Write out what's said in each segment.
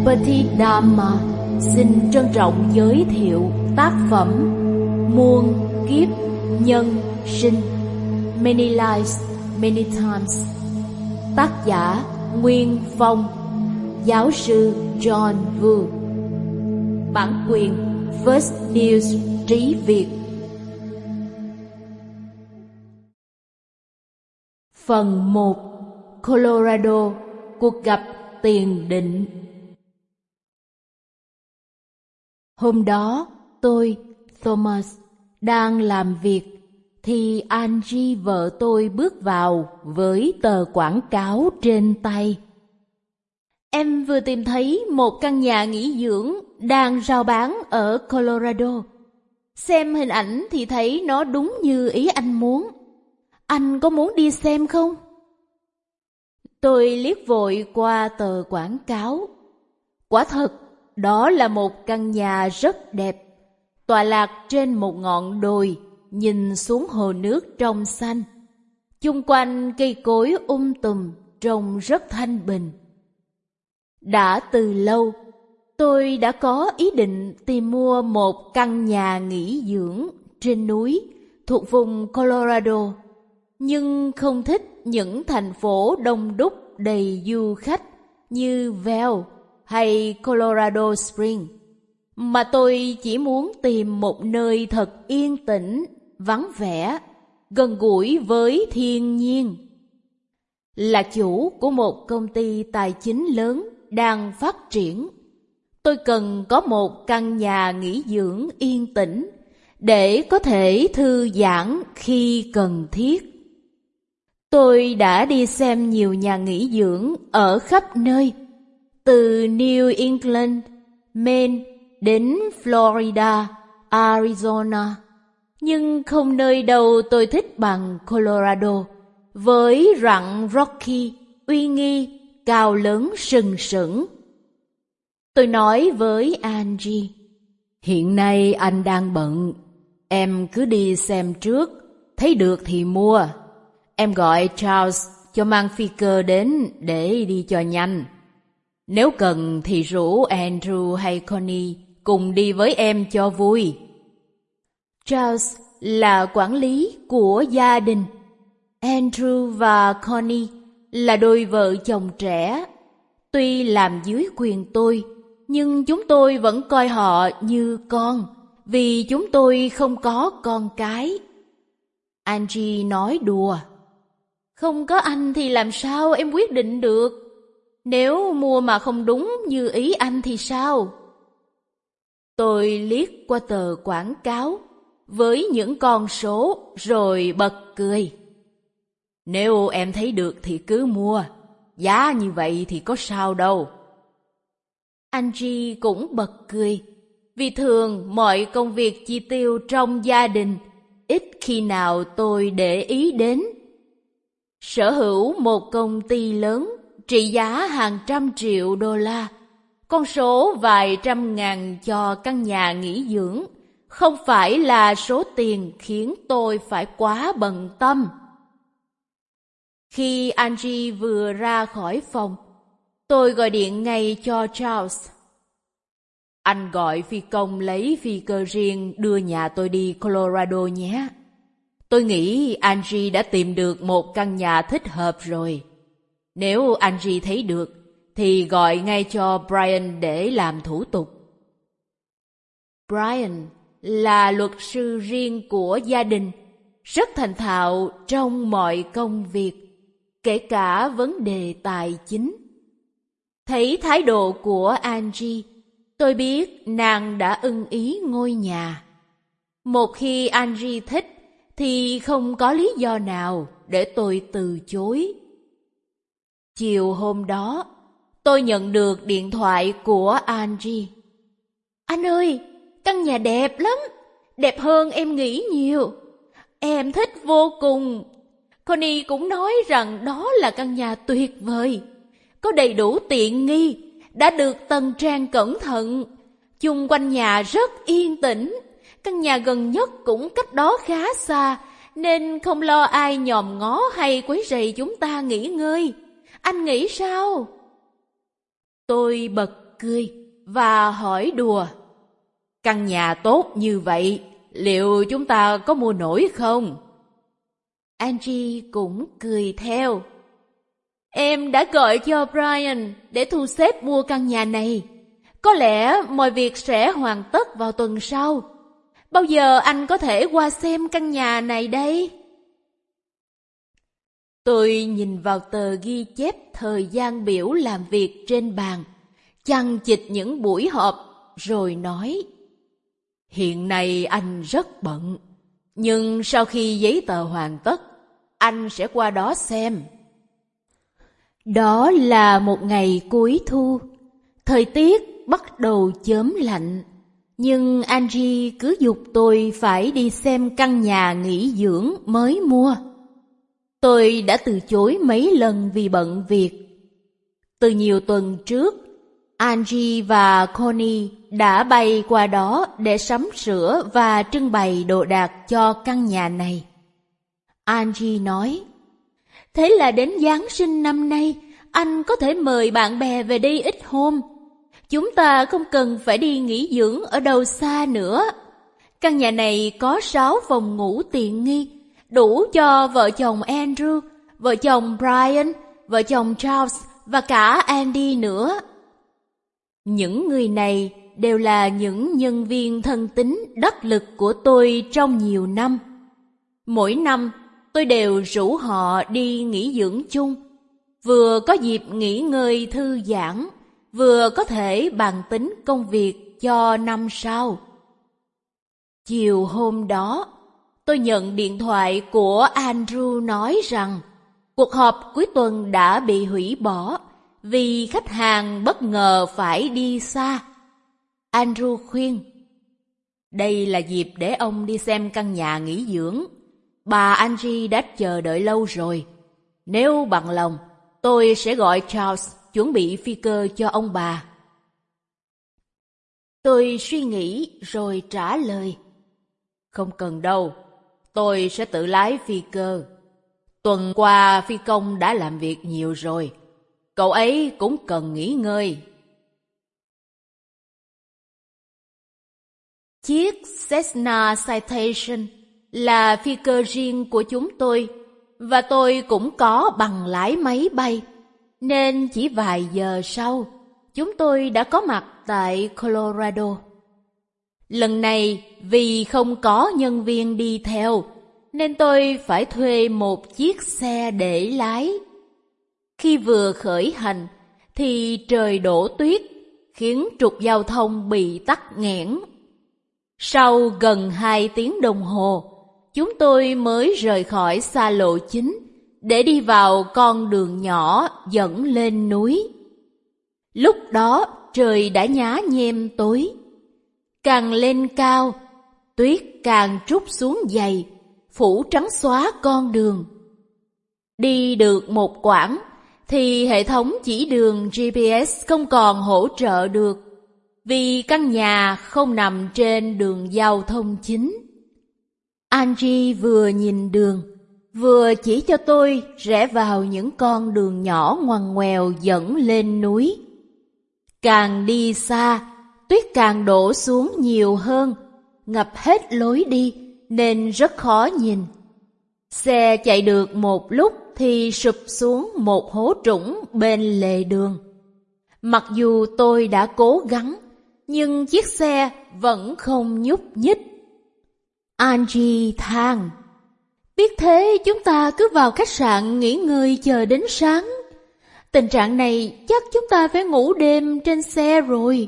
Bhakti Dhamma xin trân trọng giới thiệu tác phẩm Muôn Kiếp Nhân Sinh, Many Lives, Many Times. Tác giả Nguyên Phong, giáo sư John Vu. Bản quyền First News Trí Việt. Phần 1. Colorado, cuộc gặp tiền định. Hôm đó, tôi, Thomas, đang làm việc, thì Angie vợ tôi bước vào với tờ quảng cáo trên tay. Em vừa tìm thấy một căn nhà nghỉ dưỡng đang rao bán ở Colorado. Xem hình ảnh thì thấy nó đúng như ý anh muốn. Anh có muốn đi xem không? Tôi liếc vội qua tờ quảng cáo. Quả thật, đó là một căn nhà rất đẹp, tọa lạc trên một ngọn đồi, nhìn xuống hồ nước trong xanh. Chung quanh cây cối tùm, trông rất thanh bình. Đã từ lâu, tôi đã có ý định tìm mua một căn nhà nghỉ dưỡng trên núi thuộc vùng Colorado, nhưng không thích những thành phố đông đúc đầy du khách như Vail hay Colorado Springs, mà tôi chỉ muốn tìm một nơi thật yên tĩnh, vắng vẻ, gần gũi với thiên nhiên. Là chủ của một công ty tài chính lớn đang phát triển, tôi cần có một căn nhà nghỉ dưỡng yên tĩnh để có thể thư giãn khi cần thiết. Tôi đã đi xem nhiều nhà nghỉ dưỡng ở khắp nơi, từ New England, Maine đến Florida, Arizona, nhưng không nơi đâu tôi thích bằng Colorado, với rặng Rocky uy nghi, cao lớn sừng sững. Tôi nói với Angie, hiện nay anh đang bận, em cứ đi xem trước, thấy được thì mua. Em gọi Charles cho mang phi cơ đến để đi cho nhanh. Nếu cần thì rủ Andrew hay Connie cùng đi với em cho vui. Charles là quản lý của gia đình. Andrew và Connie là đôi vợ chồng trẻ. Tuy làm dưới quyền tôi, nhưng chúng tôi vẫn coi họ như con, vì chúng tôi không có con cái. Angie nói đùa, không có anh thì làm sao em quyết định được? Nếu mua mà không đúng như ý anh thì sao? Tôi liếc qua tờ quảng cáo với những con số rồi bật cười. Nếu em thấy được thì cứ mua, giá như vậy thì có sao đâu. Angie cũng bật cười, vì thường mọi công việc chi tiêu trong gia đình ít khi nào tôi để ý đến. Sở hữu một công ty lớn trị giá hàng trăm triệu đô la, con số vài trăm ngàn cho căn nhà nghỉ dưỡng không phải là số tiền khiến tôi phải quá bận tâm. Khi Angie vừa ra khỏi phòng, tôi gọi điện ngay cho Charles. Anh gọi phi công lấy phi cơ riêng đưa nhà tôi đi Colorado nhé. Tôi nghĩ Angie đã tìm được một căn nhà thích hợp rồi. Nếu Angie thấy được, thì gọi ngay cho Brian để làm thủ tục. Brian là luật sư riêng của gia đình, rất thành thạo trong mọi công việc, kể cả vấn đề tài chính. Thấy thái độ của Angie, tôi biết nàng đã ưng ý ngôi nhà. Một khi Angie thích, thì không có lý do nào để tôi từ chối. Chiều hôm đó, tôi nhận được điện thoại của Angie. Anh ơi, căn nhà đẹp lắm, đẹp hơn em nghĩ nhiều. Em thích vô cùng. Connie cũng nói rằng đó là căn nhà tuyệt vời. Có đầy đủ tiện nghi, đã được tầng trang cẩn thận. Chung quanh nhà rất yên tĩnh. Căn nhà gần nhất cũng cách đó khá xa, nên không lo ai nhòm ngó hay quấy rầy chúng ta nghỉ ngơi. Anh nghĩ sao? Tôi bật cười và hỏi đùa: căn nhà tốt như vậy, liệu chúng ta có mua nổi không? Angie cũng cười theo. Em đã gọi cho Brian để thu xếp mua căn nhà này. Có lẽ mọi việc sẽ hoàn tất vào tuần sau. Bao giờ anh có thể qua xem căn nhà này đây? Tôi nhìn vào tờ ghi chép thời gian biểu làm việc trên bàn, chằng chịt những buổi họp, rồi nói: hiện nay anh rất bận, nhưng sau khi giấy tờ hoàn tất, anh sẽ qua đó xem. Đó là một ngày cuối thu, thời tiết bắt đầu chớm lạnh, nhưng Angie cứ giục tôi phải đi xem căn nhà nghỉ dưỡng mới mua. Tôi đã từ chối mấy lần vì bận việc. Từ nhiều tuần trước, Angie và Connie đã bay qua đó để sắm sửa và trưng bày đồ đạc cho căn nhà này. Angie nói: thế là đến Giáng sinh năm nay, anh có thể mời bạn bè về đây ít hôm. Chúng ta không cần phải đi nghỉ dưỡng ở đâu xa nữa. Căn nhà này có 6 phòng ngủ tiện nghi, đủ cho vợ chồng Andrew, vợ chồng Brian, vợ chồng Charles và cả Andy nữa. Những người này đều là những nhân viên thân tín đắc lực của tôi trong nhiều năm. Mỗi năm, tôi đều rủ họ đi nghỉ dưỡng chung, vừa có dịp nghỉ ngơi thư giãn, vừa có thể bàn tính công việc cho năm sau. Chiều hôm đó, tôi nhận điện thoại của Andrew nói rằng cuộc họp cuối tuần đã bị hủy bỏ vì khách hàng bất ngờ phải đi xa. Andrew khuyên: đây là dịp để ông đi xem căn nhà nghỉ dưỡng. Bà Angie đã chờ đợi lâu rồi. Nếu bằng lòng, tôi sẽ gọi Charles chuẩn bị phi cơ cho ông bà. Tôi suy nghĩ rồi trả lời: không cần đâu, tôi sẽ tự lái phi cơ. Tuần qua phi công đã làm việc nhiều rồi, cậu ấy cũng cần nghỉ ngơi. Chiếc Cessna Citation là phi cơ riêng của chúng tôi, và tôi cũng có bằng lái máy bay, nên chỉ vài giờ sau, chúng tôi đã có mặt tại Colorado. Lần này, vì không có nhân viên đi theo, nên tôi phải thuê một chiếc xe để lái. Khi vừa khởi hành, thì trời đổ tuyết, khiến trục giao thông bị tắc nghẽn. Sau gần 2 tiếng đồng hồ, chúng tôi mới rời khỏi xa lộ chính để đi vào con đường nhỏ dẫn lên núi. Lúc đó trời đã nhá nhem tối. Càng lên cao, tuyết càng trút xuống dày, phủ trắng xóa con đường. Đi được một quãng thì hệ thống chỉ đường GPS không còn hỗ trợ được, vì căn nhà không nằm trên đường giao thông chính. Angie vừa nhìn đường, vừa chỉ cho tôi rẽ vào những con đường nhỏ ngoằn ngoèo dẫn lên núi. Càng đi xa, tuyết càng đổ xuống nhiều hơn, ngập hết lối đi nên rất khó nhìn. Xe chạy được một lúc thì sụp xuống một hố trũng bên lề đường. Mặc dù tôi đã cố gắng, nhưng chiếc xe vẫn không nhúc nhích. Angie than: biết thế chúng ta cứ vào khách sạn nghỉ ngơi chờ đến sáng. Tình trạng này chắc chúng ta phải ngủ đêm trên xe rồi.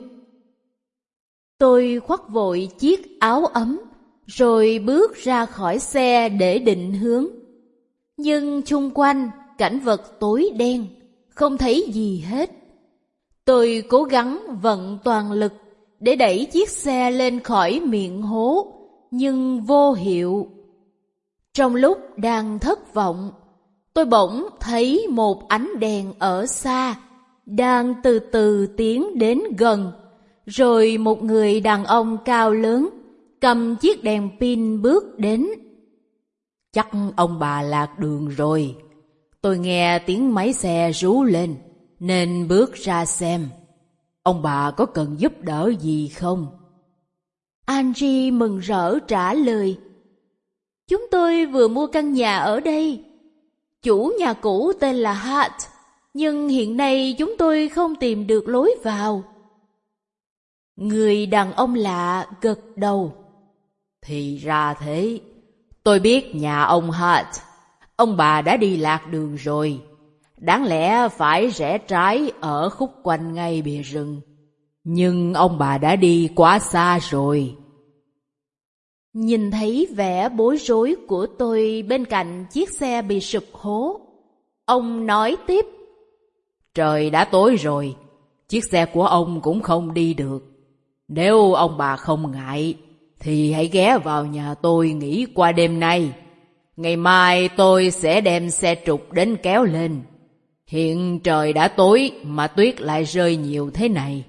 Tôi khoác vội chiếc áo ấm, rồi bước ra khỏi xe để định hướng. Nhưng chung quanh cảnh vật tối đen, không thấy gì hết. Tôi cố gắng vận toàn lực để đẩy chiếc xe lên khỏi miệng hố, nhưng vô hiệu. Trong lúc đang thất vọng, tôi bỗng thấy một ánh đèn ở xa, đang từ từ tiến đến gần, rồi một người đàn ông cao lớn, cầm chiếc đèn pin bước đến. Chắc ông bà lạc đường rồi. Tôi nghe tiếng máy xe rú lên, nên bước ra xem. Ông bà có cần giúp đỡ gì không? Angie mừng rỡ trả lời. Chúng tôi vừa mua căn nhà ở đây. Chủ nhà cũ tên là Hart, nhưng hiện nay chúng tôi không tìm được lối vào. Người đàn ông lạ gật đầu. Thì ra thế, tôi biết nhà ông Hart. Ông bà đã đi lạc đường rồi. Đáng lẽ phải rẽ trái ở khúc quanh ngay bìa rừng. Nhưng ông bà đã đi quá xa rồi. Nhìn thấy vẻ bối rối của tôi bên cạnh chiếc xe bị sụp hố, ông nói tiếp. Trời đã tối rồi, chiếc xe của ông cũng không đi được. Nếu ông bà không ngại, thì hãy ghé vào nhà tôi nghỉ qua đêm nay. Ngày mai tôi sẽ đem xe trục đến kéo lên. Hiện trời đã tối mà tuyết lại rơi nhiều thế này.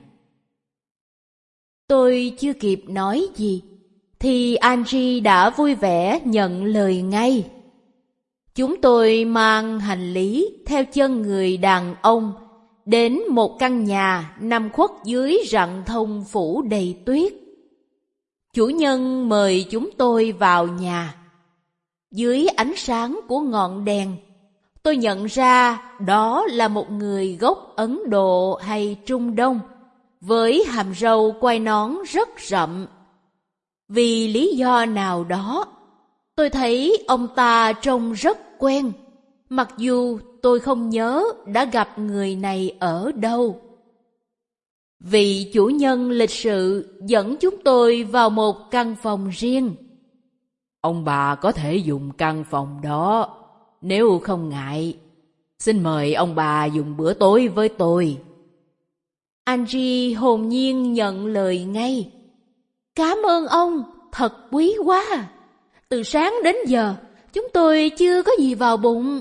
Tôi chưa kịp nói gì, thì Angie đã vui vẻ nhận lời ngay. Chúng tôi mang hành lý theo chân người đàn ông đến một căn nhà nằm khuất dưới rặng thông phủ đầy tuyết. Chủ nhân mời chúng tôi vào nhà. Dưới ánh sáng của ngọn đèn, tôi nhận ra đó là một người gốc Ấn Độ hay Trung Đông, với hàm râu quai nón rất rậm. Vì lý do nào đó, tôi thấy ông ta trông rất quen, mặc dù tôi không nhớ đã gặp người này ở đâu. Vị chủ nhân lịch sự dẫn chúng tôi vào một căn phòng riêng. Ông bà có thể dùng căn phòng đó, nếu không ngại. Xin mời ông bà dùng bữa tối với tôi. Angie hồn nhiên nhận lời ngay. Cảm ơn ông, thật quý quá. Từ sáng đến giờ, chúng tôi chưa có gì vào bụng.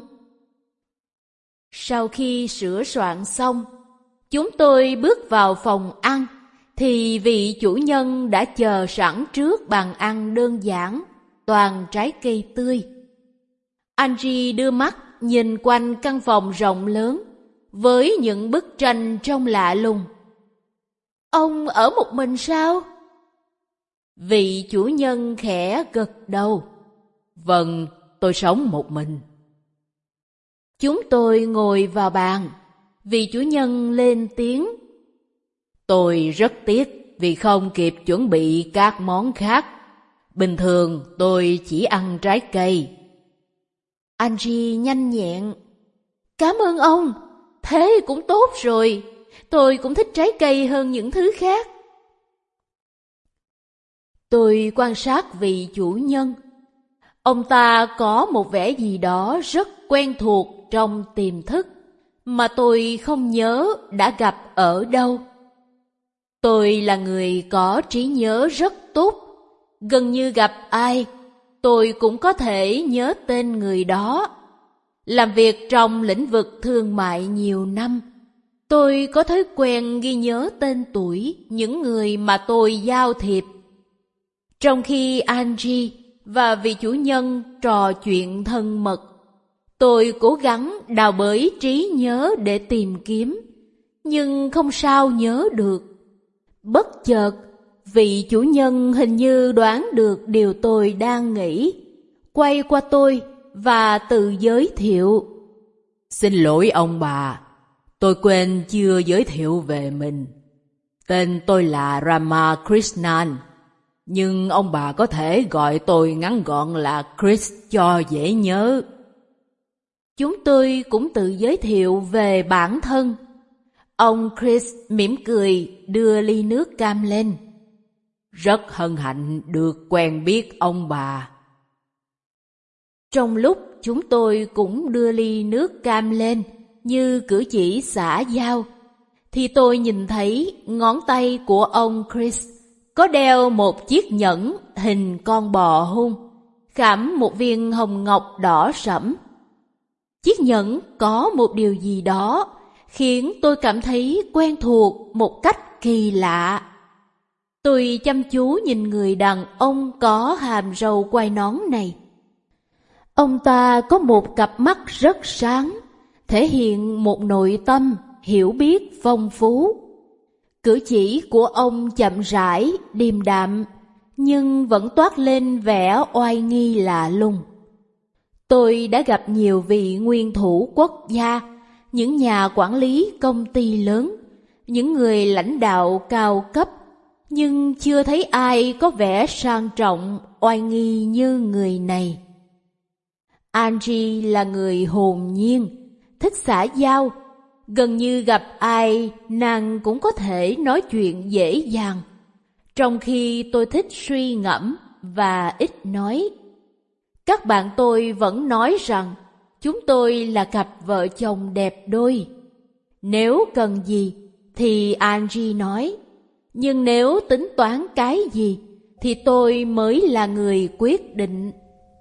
Sau khi sửa soạn xong, chúng tôi bước vào phòng ăn, thì vị chủ nhân đã chờ sẵn trước bàn ăn đơn giản, toàn trái cây tươi. Angie đưa mắt nhìn quanh căn phòng rộng lớn, với những bức tranh trông lạ lùng. Ông ở một mình sao? Vị chủ nhân khẽ gật đầu. Vâng, tôi sống một mình. Chúng tôi ngồi vào bàn. Vị chủ nhân lên tiếng. Tôi rất tiếc vì không kịp chuẩn bị các món khác. Bình thường tôi chỉ ăn trái cây. Angie nhanh nhẹn. Cảm ơn ông, thế cũng tốt rồi. Tôi cũng thích trái cây hơn những thứ khác. Tôi quan sát vị chủ nhân. Ông ta có một vẻ gì đó rất quen thuộc trong tiềm thức, mà tôi không nhớ đã gặp ở đâu. Tôi là người có trí nhớ rất tốt. Gần như gặp ai, tôi cũng có thể nhớ tên người đó. Làm việc trong lĩnh vực thương mại nhiều năm, tôi có thói quen ghi nhớ tên tuổi những người mà tôi giao thiệp. Trong khi Angie và vị chủ nhân trò chuyện thân mật, tôi cố gắng đào bới trí nhớ để tìm kiếm, nhưng không sao nhớ được. Bất chợt, vị chủ nhân hình như đoán được điều tôi đang nghĩ, quay qua tôi và tự giới thiệu. Xin lỗi ông bà, tôi quên chưa giới thiệu về mình. Tên tôi là Ramakrishnan, nhưng ông bà có thể gọi tôi ngắn gọn là Chris cho dễ nhớ. Chúng tôi cũng tự giới thiệu về bản thân. Ông Chris mỉm cười đưa ly nước cam lên. Rất hân hạnh được quen biết ông bà. Trong lúc chúng tôi cũng đưa ly nước cam lên như cử chỉ xã giao, thì tôi nhìn thấy ngón tay của ông Chris có đeo một chiếc nhẫn hình con bò hung, khảm một viên hồng ngọc đỏ sẫm. Chiếc nhẫn có một điều gì đó khiến tôi cảm thấy quen thuộc một cách kỳ lạ. Tôi chăm chú nhìn người đàn ông có hàm râu quai nón này. Ông ta có một cặp mắt rất sáng, thể hiện một nội tâm hiểu biết phong phú. Cử chỉ của ông chậm rãi, điềm đạm, nhưng vẫn toát lên vẻ oai nghi lạ lùng. Tôi đã gặp nhiều vị nguyên thủ quốc gia, những nhà quản lý công ty lớn, những người lãnh đạo cao cấp, nhưng chưa thấy ai có vẻ sang trọng, oai nghi như người này. Angie là người hồn nhiên, thích xã giao, gần như gặp ai nàng cũng có thể nói chuyện dễ dàng, trong khi tôi thích suy ngẫm và ít nói. Các bạn tôi vẫn nói rằng chúng tôi là cặp vợ chồng đẹp đôi. Nếu cần gì thì Angie nói, nhưng nếu tính toán cái gì thì tôi mới là người quyết định.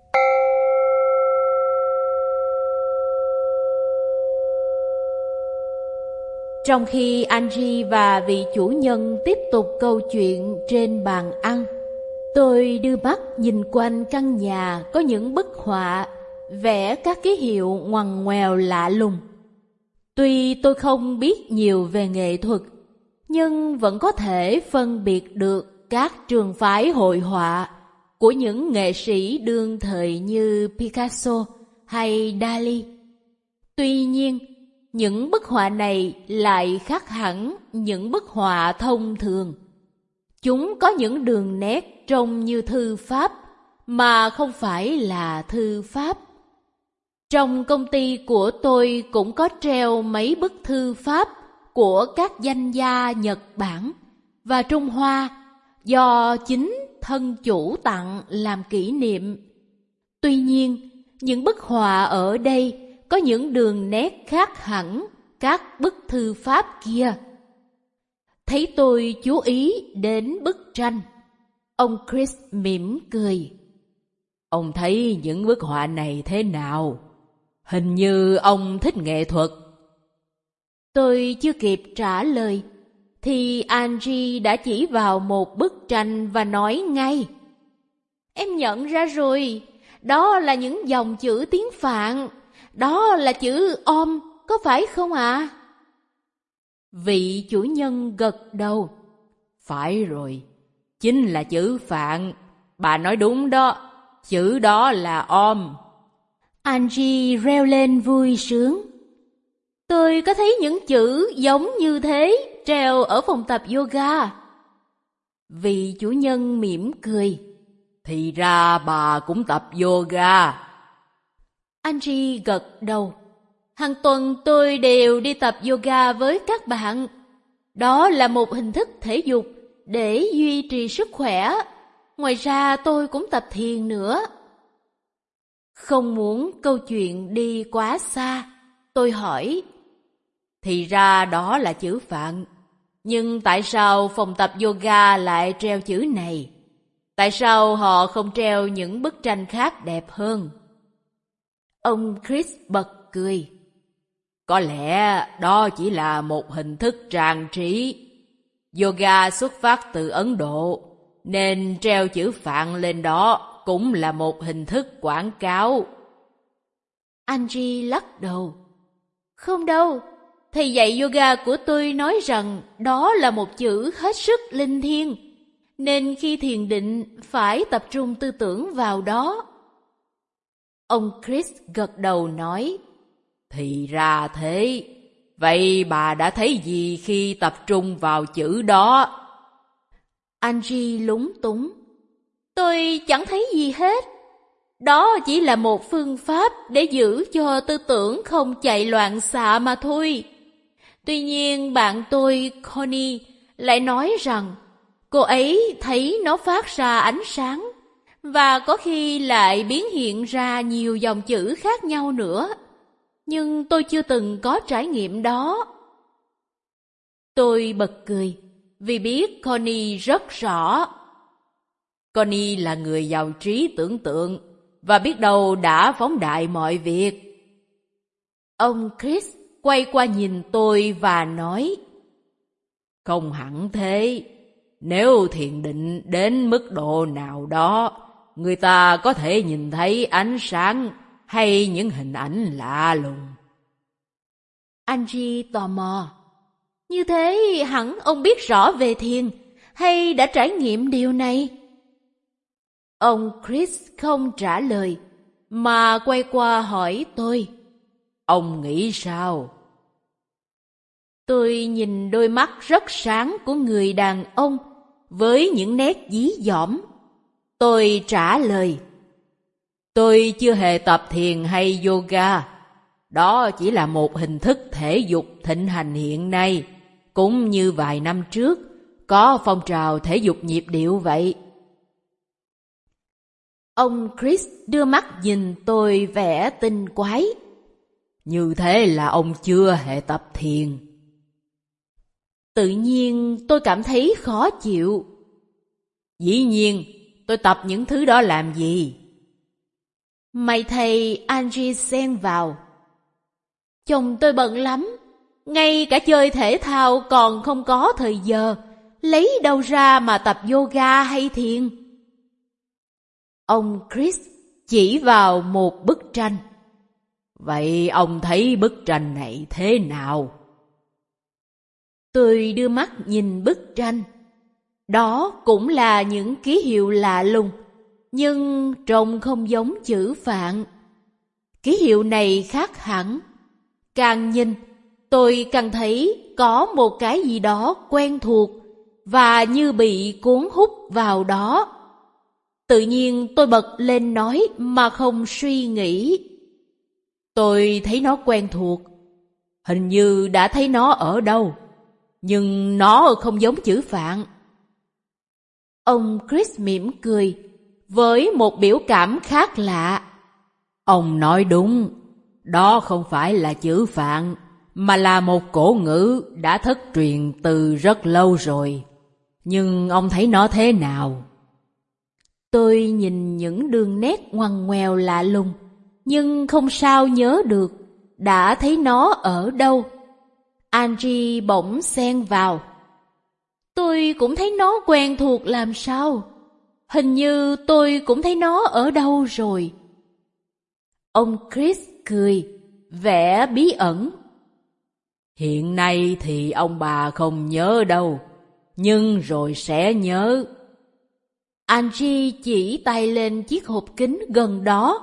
Trong khi Angie và vị chủ nhân tiếp tục câu chuyện trên bàn ăn, tôi đưa mắt nhìn quanh căn nhà có những bức họa, vẽ các ký hiệu ngoằn ngoèo lạ lùng. Tuy tôi không biết nhiều về nghệ thuật, nhưng vẫn có thể phân biệt được các trường phái hội họa của những nghệ sĩ đương thời như Picasso hay Dali. Tuy nhiên, những bức họa này lại khác hẳn những bức họa thông thường. Chúng có những đường nét trông như thư pháp mà không phải là thư pháp. Trong công ty của tôi cũng có treo mấy bức thư pháp của các danh gia Nhật Bản và Trung Hoa do chính thân chủ tặng làm kỷ niệm. Tuy nhiên, những bức họa ở đây có những đường nét khác hẳn các bức thư pháp kia. Thấy tôi chú ý đến bức tranh, ông Chris mỉm cười. Ông thấy những bức họa này thế nào? Hình như ông thích nghệ thuật. Tôi chưa kịp trả lời thì Angie đã chỉ vào một bức tranh và nói ngay: Em nhận ra rồi, đó là những dòng chữ tiếng Phạn. Đó là chữ Om, có phải không ạ? Vị chủ nhân gật đầu. Phải rồi, chính là chữ Phạn. Bà nói đúng đó, chữ đó là Om. Angie reo lên vui sướng. Tôi có thấy những chữ giống như thế treo ở phòng tập yoga. Vị chủ nhân mỉm cười. Thì ra bà cũng tập yoga. Angie gật đầu. Hàng tuần tôi đều đi tập yoga với các bạn. Đó là một hình thức thể dục để duy trì sức khỏe. Ngoài ra tôi cũng tập thiền nữa. Không muốn câu chuyện đi quá xa, tôi hỏi. Thì ra đó là chữ Phạn. Nhưng tại sao phòng tập yoga lại treo chữ này? Tại sao họ không treo những bức tranh khác đẹp hơn? Ông Chris bật cười. Có lẽ đó chỉ là một hình thức trang trí. Yoga xuất phát từ Ấn Độ, nên treo chữ Phạn lên đó cũng là một hình thức quảng cáo. Angie lắc đầu. Không đâu, thầy dạy yoga của tôi nói rằng đó là một chữ hết sức linh thiêng, nên khi thiền định phải tập trung tư tưởng vào đó. Ông Chris gật đầu nói. Thì ra thế. Vậy bà đã thấy gì khi tập trung vào chữ đó? Angie lúng túng. Tôi chẳng thấy gì hết. Đó chỉ là một phương pháp để giữ cho tư tưởng không chạy loạn xạ mà thôi. Tuy nhiên bạn tôi, Connie, lại nói rằng cô ấy thấy nó phát ra ánh sáng và có khi lại biến hiện ra nhiều dòng chữ khác nhau nữa. Nhưng tôi chưa từng có trải nghiệm đó. Tôi bật cười vì biết Connie rất rõ. Connie là người giàu trí tưởng tượng và biết đâu đã phóng đại mọi việc. Ông Chris quay qua nhìn tôi và nói. Không hẳn thế. Nếu thiền định đến mức độ nào đó, người ta có thể nhìn thấy ánh sáng hay những hình ảnh lạ lùng. Angie tò mò. Như thế hẳn ông biết rõ về thiền, hay đã trải nghiệm điều này? Ông Chris không trả lời, mà quay qua hỏi tôi. Ông nghĩ sao? Tôi nhìn đôi mắt rất sáng của người đàn ông với những nét dí dỏm. Tôi trả lời. Tôi chưa hề tập thiền hay yoga. Đó chỉ là một hình thức thể dục thịnh hành hiện nay, cũng như vài năm trước có phong trào thể dục nhịp điệu vậy. Ông Chris đưa mắt nhìn tôi vẻ tinh quái. Như thế là ông chưa hề tập thiền. Tự nhiên tôi cảm thấy khó chịu. Dĩ nhiên, tôi tập những thứ đó làm gì? May thầy Angie xen vào. Chồng tôi bận lắm, ngay cả chơi thể thao còn không có thời giờ, lấy đâu ra mà tập yoga hay thiền? Ông Chris chỉ vào một bức tranh. Vậy ông thấy bức tranh này thế nào? Tôi đưa mắt nhìn bức tranh. Đó cũng là những ký hiệu lạ lùng, nhưng trông không giống chữ Phạn. Ký hiệu này khác hẳn. Càng nhìn, tôi càng thấy có một cái gì đó quen thuộc và như bị cuốn hút vào đó. Tự nhiên tôi bật lên nói mà không suy nghĩ. Tôi thấy nó quen thuộc. Hình như đã thấy nó ở đâu, nhưng nó không giống chữ Phạn. Ông Chris mỉm cười với một biểu cảm khác lạ. Ông nói đúng, đó không phải là chữ Phạn, mà là một cổ ngữ đã thất truyền từ rất lâu rồi. Nhưng ông thấy nó thế nào? Tôi nhìn những đường nét ngoằn ngoèo lạ lùng, nhưng không sao nhớ được đã thấy nó ở đâu. Angie bỗng xen vào. Tôi cũng thấy nó quen thuộc làm sao? Hình như tôi cũng thấy nó ở đâu rồi. Ông Chris cười, vẻ bí ẩn. Hiện nay thì ông bà không nhớ đâu, nhưng rồi sẽ nhớ. Angie chỉ tay lên chiếc hộp kính gần đó.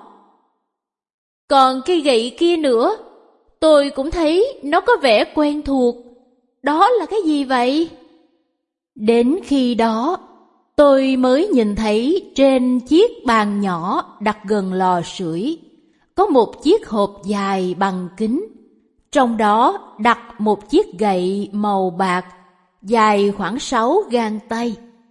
Còn cây gậy kia nữa, tôi cũng thấy nó có vẻ quen thuộc. Đó là cái gì vậy? Đến khi đó, tôi mới nhìn thấy trên chiếc bàn nhỏ đặt gần lò sưởi có một chiếc hộp dài bằng kính. Trong đó đặt một chiếc gậy màu bạc dài khoảng 6 gang tay.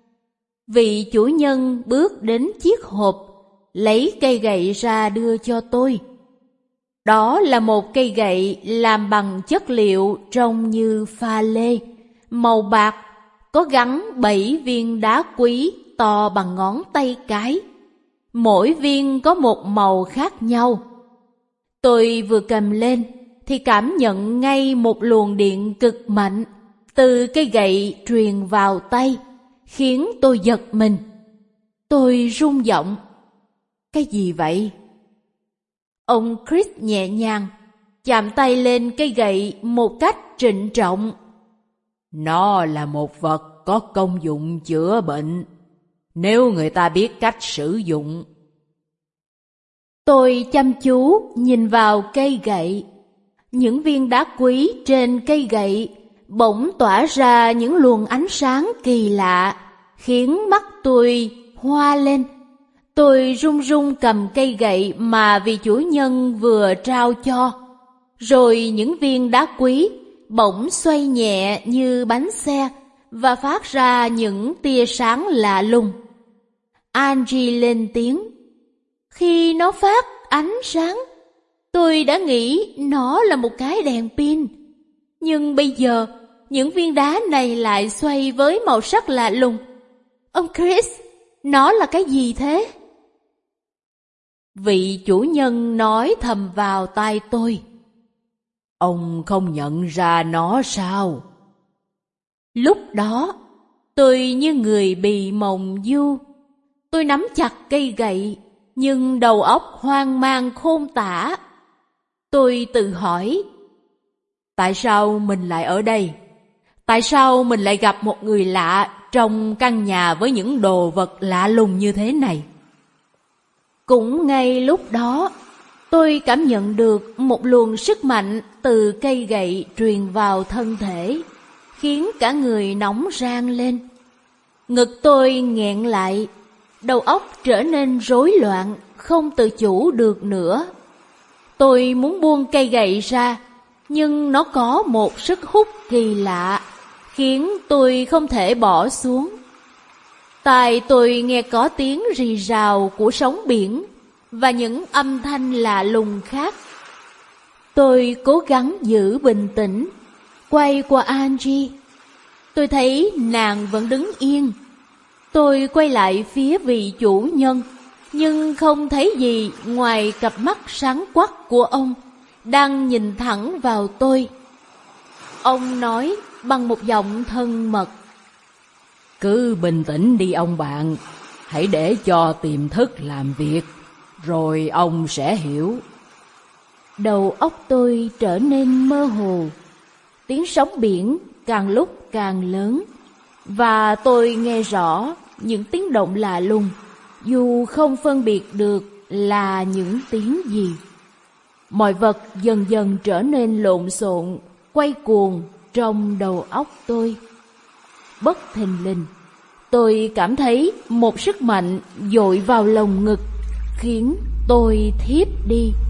Vị chủ nhân bước đến chiếc hộp, lấy cây gậy ra đưa cho tôi. Đó là một cây gậy làm bằng chất liệu trông như pha lê, màu bạc, có gắn 7 viên đá quý to bằng ngón tay cái. Mỗi viên có một màu khác nhau. Tôi vừa cầm lên thì cảm nhận ngay một luồng điện cực mạnh từ cây gậy truyền vào tay, khiến tôi giật mình. Tôi rung giọng. Cái gì vậy? Ông Chris nhẹ nhàng chạm tay lên cây gậy một cách trịnh trọng. Nó là một vật có công dụng chữa bệnh, nếu người ta biết cách sử dụng. Tôi chăm chú nhìn vào cây gậy. Những viên đá quý trên cây gậy bỗng tỏa ra những luồng ánh sáng kỳ lạ, khiến mắt tôi hoa lên. Tôi run run cầm cây gậy mà vị chủ nhân vừa trao cho. Rồi những viên đá quý bỗng xoay nhẹ như bánh xe và phát ra những tia sáng lạ lùng. Angie lên tiếng. Khi nó phát ánh sáng, tôi đã nghĩ nó là một cái đèn pin. Nhưng bây giờ, những viên đá này lại xoay với màu sắc lạ lùng. Ông Chris, nó là cái gì thế? Vị chủ nhân nói thầm vào tai tôi. Ông không nhận ra nó sao? Lúc đó, tôi như người bị mộng du. Tôi nắm chặt cây gậy, nhưng đầu óc hoang mang khôn tả. Tôi tự hỏi, tại sao mình lại ở đây? Tại sao mình lại gặp một người lạ trong căn nhà với những đồ vật lạ lùng như thế này? Cũng ngay lúc đó, tôi cảm nhận được một luồng sức mạnh từ cây gậy truyền vào thân thể, khiến cả người nóng rang lên. Ngực tôi nghẹn lại, đầu óc trở nên rối loạn, không tự chủ được nữa. Tôi muốn buông cây gậy ra, nhưng nó có một sức hút kỳ lạ, khiến tôi không thể bỏ xuống. Tai tôi nghe có tiếng rì rào của sóng biển và những âm thanh lạ lùng khác. Tôi cố gắng giữ bình tĩnh, quay qua Angie. Tôi thấy nàng vẫn đứng yên. Tôi quay lại phía vị chủ nhân, nhưng không thấy gì ngoài cặp mắt sáng quắc của ông, đang nhìn thẳng vào tôi. Ông nói bằng một giọng thân mật: Cứ bình tĩnh đi ông bạn, hãy để cho tiềm thức làm việc, rồi ông sẽ hiểu. Đầu óc tôi trở nên mơ hồ, tiếng sóng biển càng lúc càng lớn, và tôi nghe rõ những tiếng động lạ lùng, dù không phân biệt được là những tiếng gì. Mọi vật dần dần trở nên lộn xộn, quay cuồng trong đầu óc tôi. Bất thình lình, tôi cảm thấy một sức mạnh dội vào lồng ngực, khiến tôi thiếp đi.